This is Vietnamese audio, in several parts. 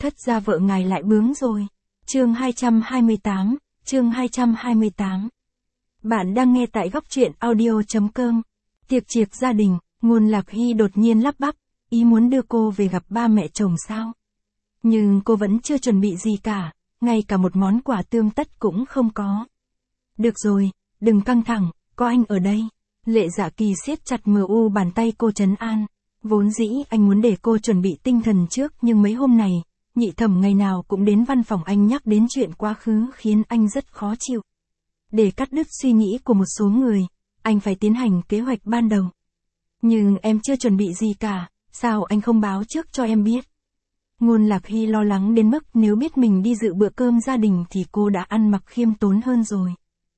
thất gia vợ ngài lại bướng rồi. Chương 228, chương 228. Bạn đang nghe tại góc truyện audio.com. Tiệc chiệc gia đình, Ngôn Lạc Hy đột nhiên lắp bắp, ý muốn đưa cô về gặp ba mẹ chồng sao? Nhưng cô vẫn chưa chuẩn bị gì cả, ngay cả một món quà tươm tất cũng không có. Được rồi, đừng căng thẳng, có anh ở đây. Lệ Dạ Kỳ siết chặt MU bàn tay cô trấn an. Vốn dĩ anh muốn để cô chuẩn bị tinh thần trước, nhưng mấy hôm này, Nhị Thẩm ngày nào cũng đến văn phòng anh nhắc đến chuyện quá khứ khiến anh rất khó chịu. Để cắt đứt suy nghĩ của một số người, anh phải tiến hành kế hoạch ban đầu. Nhưng em chưa chuẩn bị gì cả, sao anh không báo trước cho em biết? Ngôn Lạc Hy lo lắng đến mức nếu biết mình đi dự bữa cơm gia đình thì cô đã ăn mặc khiêm tốn hơn rồi.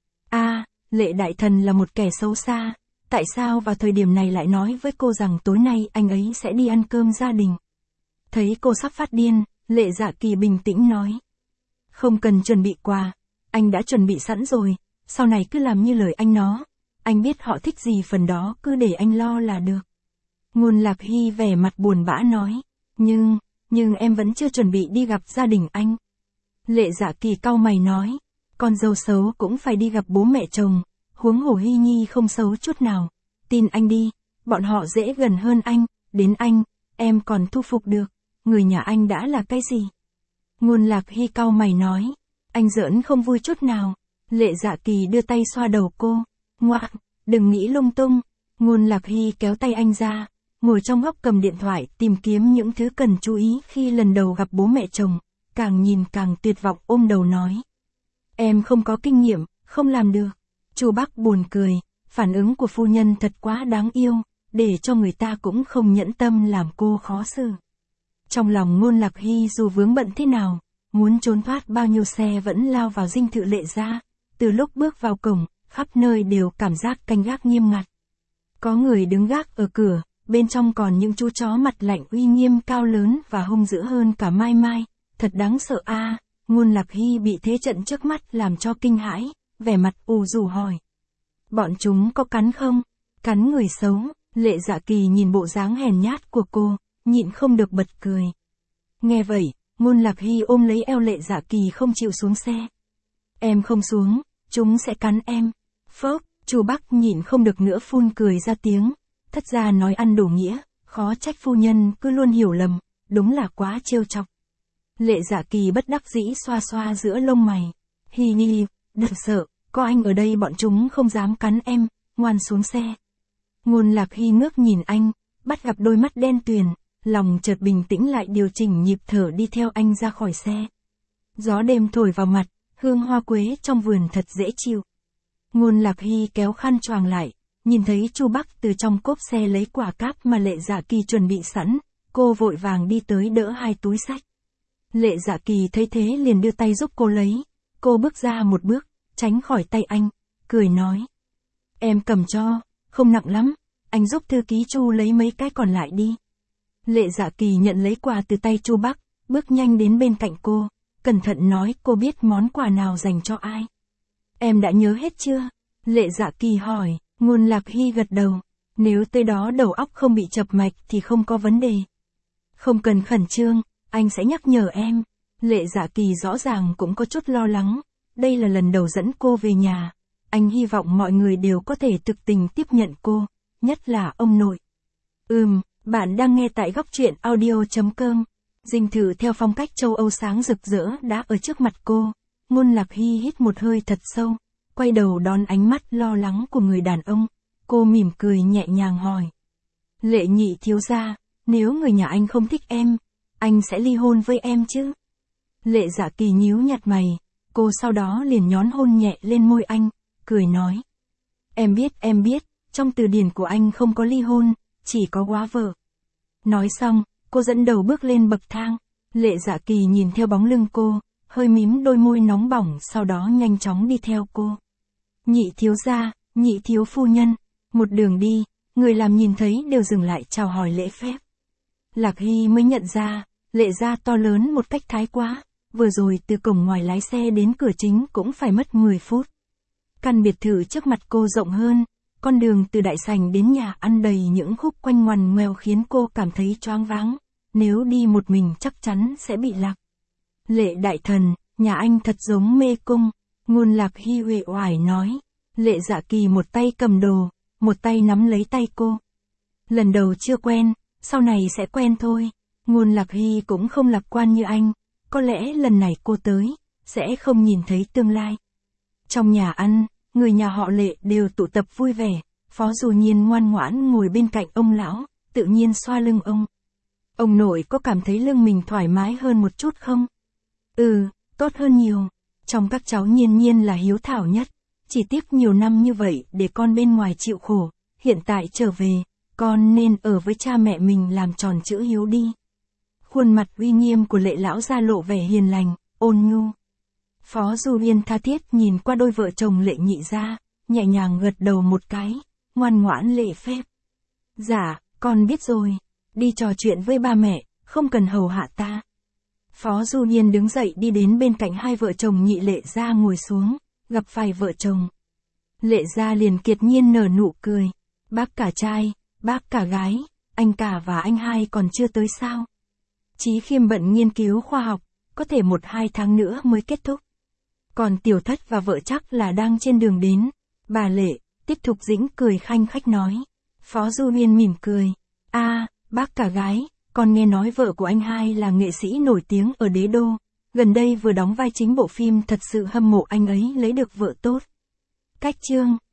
Lệ Đại Thần là một kẻ xấu xa, tại sao vào thời điểm này lại nói với cô rằng tối nay anh ấy sẽ đi ăn cơm gia đình? Thấy cô sắp phát điên, Lệ Dạ Kỳ bình tĩnh nói. Không cần chuẩn bị quà, anh đã chuẩn bị sẵn rồi, sau này cứ làm như lời anh nói. Anh biết họ thích gì phần đó cứ để anh lo là được. Ngôn Lạc Hy vẻ mặt buồn bã nói. Nhưng em vẫn chưa chuẩn bị đi gặp gia đình anh. Lệ Dạ Kỳ cau mày nói. Con dâu xấu cũng phải đi gặp bố mẹ chồng, huống hồ Hy Nhi không xấu chút nào. Tin anh đi, bọn họ dễ gần hơn anh, đến anh, em còn thu phục được. Người nhà anh đã là cái gì? Ngôn Lạc Hy cau mày nói. Anh giỡn không vui chút nào. Lệ Dạ Kỳ đưa tay xoa đầu cô. Ngoạc, đừng nghĩ lung tung. Ngôn Lạc Hy kéo tay anh ra, ngồi trong góc cầm điện thoại tìm kiếm những thứ cần chú ý khi lần đầu gặp bố mẹ chồng, càng nhìn càng tuyệt vọng ôm đầu nói. Em không có kinh nghiệm, không làm được. Chu Bắc buồn cười, phản ứng của phu nhân thật quá đáng yêu, để cho người ta cũng không nhẫn tâm làm cô khó xử. Trong lòng Ngôn Lạc Hy dù vướng bận thế nào, muốn trốn thoát bao nhiêu xe vẫn lao vào dinh thự Lệ gia. Từ lúc bước vào cổng, khắp nơi đều cảm giác canh gác nghiêm ngặt. Có người đứng gác ở cửa, bên trong còn những chú chó mặt lạnh uy nghiêm cao lớn và hung dữ hơn cả Mai Mai, thật đáng sợ a. Ngôn Lạc Hy bị thế trận trước mắt làm cho kinh hãi, vẻ mặt ù rù hỏi. Bọn chúng có cắn không? Cắn người xấu. Lệ Dạ Kỳ nhìn bộ dáng hèn nhát của cô, nhịn không được bật cười. Nghe vậy, Ngôn Lạc Hy ôm lấy eo Lệ Dạ Kỳ không chịu xuống xe. Em không xuống, chúng sẽ cắn em. Phốc, Chu Bắc nhịn không được nữa phun cười ra tiếng. Thất gia nói ăn đủ nghĩa, khó trách phu nhân cứ luôn hiểu lầm, đúng là quá trêu chọc. Lệ Dạ Kỳ bất đắc dĩ xoa xoa giữa lông mày. Hi Nhi, đừng sợ, có anh ở đây bọn chúng không dám cắn em, ngoan xuống xe. Ngôn Lạc Hy ngước nhìn anh, bắt gặp đôi mắt đen tuyền, lòng chợt bình tĩnh lại điều chỉnh nhịp thở đi theo anh ra khỏi xe. Gió đêm thổi vào mặt, hương hoa quế trong vườn thật dễ chịu. Ngôn Lạc Hy kéo khăn choàng lại, nhìn thấy Chu Bắc từ trong cốp xe lấy quả cáp mà Lệ Dạ Kỳ chuẩn bị sẵn, cô vội vàng đi tới đỡ hai túi xách. Lệ Dạ Kỳ thấy thế liền đưa tay giúp cô lấy, cô bước ra một bước, tránh khỏi tay anh, cười nói. Em cầm cho, không nặng lắm, anh giúp thư ký Chu lấy mấy cái còn lại đi. Lệ Dạ Kỳ nhận lấy quà từ tay Chu Bắc, bước nhanh đến bên cạnh cô, cẩn thận nói cô biết món quà nào dành cho ai. Em đã nhớ hết chưa? Lệ Dạ Kỳ hỏi. Ngôn Lạc Hy gật đầu. Nếu tới đó đầu óc không bị chập mạch thì không có vấn đề. Không cần khẩn trương, anh sẽ nhắc nhở em. Lệ Dạ Kỳ rõ ràng cũng có chút lo lắng. Đây là lần đầu dẫn cô về nhà. Anh hy vọng mọi người đều có thể thực tình tiếp nhận cô, nhất là ông nội. Bạn đang nghe tại góc truyện audio.com. Dinh thự theo phong cách châu Âu sáng rực rỡ đã ở trước mặt cô. Ngôn Lạc Hy hít một hơi thật sâu, quay đầu đón ánh mắt lo lắng của người đàn ông. Cô mỉm cười nhẹ nhàng hỏi. Lệ nhị thiếu gia, nếu người nhà anh không thích em, anh sẽ ly hôn với em chứ? Lệ Dạ Kỳ nhíu nhặt mày, cô sau đó liền nhón hôn nhẹ lên môi anh, cười nói. Em biết, trong từ điển của anh không có ly hôn, chỉ có góa vợ. Nói xong, cô dẫn đầu bước lên bậc thang. Lệ Dạ Kỳ nhìn theo bóng lưng cô, hơi mím đôi môi nóng bỏng sau đó nhanh chóng đi theo cô. Nhị thiếu gia, nhị thiếu phu nhân, một đường đi, người làm nhìn thấy đều dừng lại chào hỏi lễ phép. Lạc Hy mới nhận ra, Lệ gia to lớn một cách thái quá, vừa rồi từ cổng ngoài lái xe đến cửa chính cũng phải mất 10 phút. Căn biệt thự trước mặt cô rộng hơn, con đường từ đại sảnh đến nhà ăn đầy những khúc quanh ngoằn ngoèo khiến cô cảm thấy choáng váng. nếu đi một mình chắc chắn sẽ bị lạc. Lệ đại thần, nhà anh thật giống mê cung, Ngôn Lạc Hy uể oải nói. Lệ Dạ Kỳ một tay cầm đồ, một tay nắm lấy tay cô. Lần đầu chưa quen, sau này sẽ quen thôi. Ngôn Lạc Hy cũng không lạc quan như anh, có lẽ lần này cô tới, sẽ không nhìn thấy tương lai. Trong nhà ăn, người nhà họ Lệ đều tụ tập vui vẻ, Phó Du Nhiên ngoan ngoãn ngồi bên cạnh ông lão, tự nhiên xoa lưng ông. Ông nội có cảm thấy lưng mình thoải mái hơn một chút không? Ừ, tốt hơn nhiều. Trong các cháu Nhiên Nhiên là hiếu thảo nhất. Chỉ tiếc nhiều năm như vậy để con bên ngoài chịu khổ, hiện tại trở về, con nên ở với cha mẹ mình làm tròn chữ hiếu đi. Khuôn mặt uy nghiêm của Lệ lão gia lộ vẻ hiền lành, ôn nhu. Phó Du Nhiên tha thiết nhìn qua đôi vợ chồng Lệ nhị gia, nhẹ nhàng gật đầu một cái, ngoan ngoãn lễ phép. Dạ, con biết rồi, đi trò chuyện với ba mẹ, không cần hầu hạ ta. Phó Du Nhiên đứng dậy đi đến bên cạnh hai vợ chồng Nhị Lệ gia ngồi xuống, gặp phải vợ chồng. Lệ gia liền kiệt nhiên nở nụ cười. Bác cả trai, bác cả gái, anh cả và anh hai còn chưa tới sao? Chí Khiêm bận nghiên cứu khoa học, có thể 1-2 tháng nữa mới kết thúc. Còn Tiểu Thất và vợ chắc là đang trên đường đến. Bà Lệ, Tiết Thục Dĩnh cười khanh khách nói. Phó Du Nhiên mỉm cười. Bác cả gái, con nghe nói vợ của anh hai là nghệ sĩ nổi tiếng ở Đế Đô. Gần đây vừa đóng vai chính bộ phim, thật sự hâm mộ anh ấy lấy được vợ tốt. Cách chương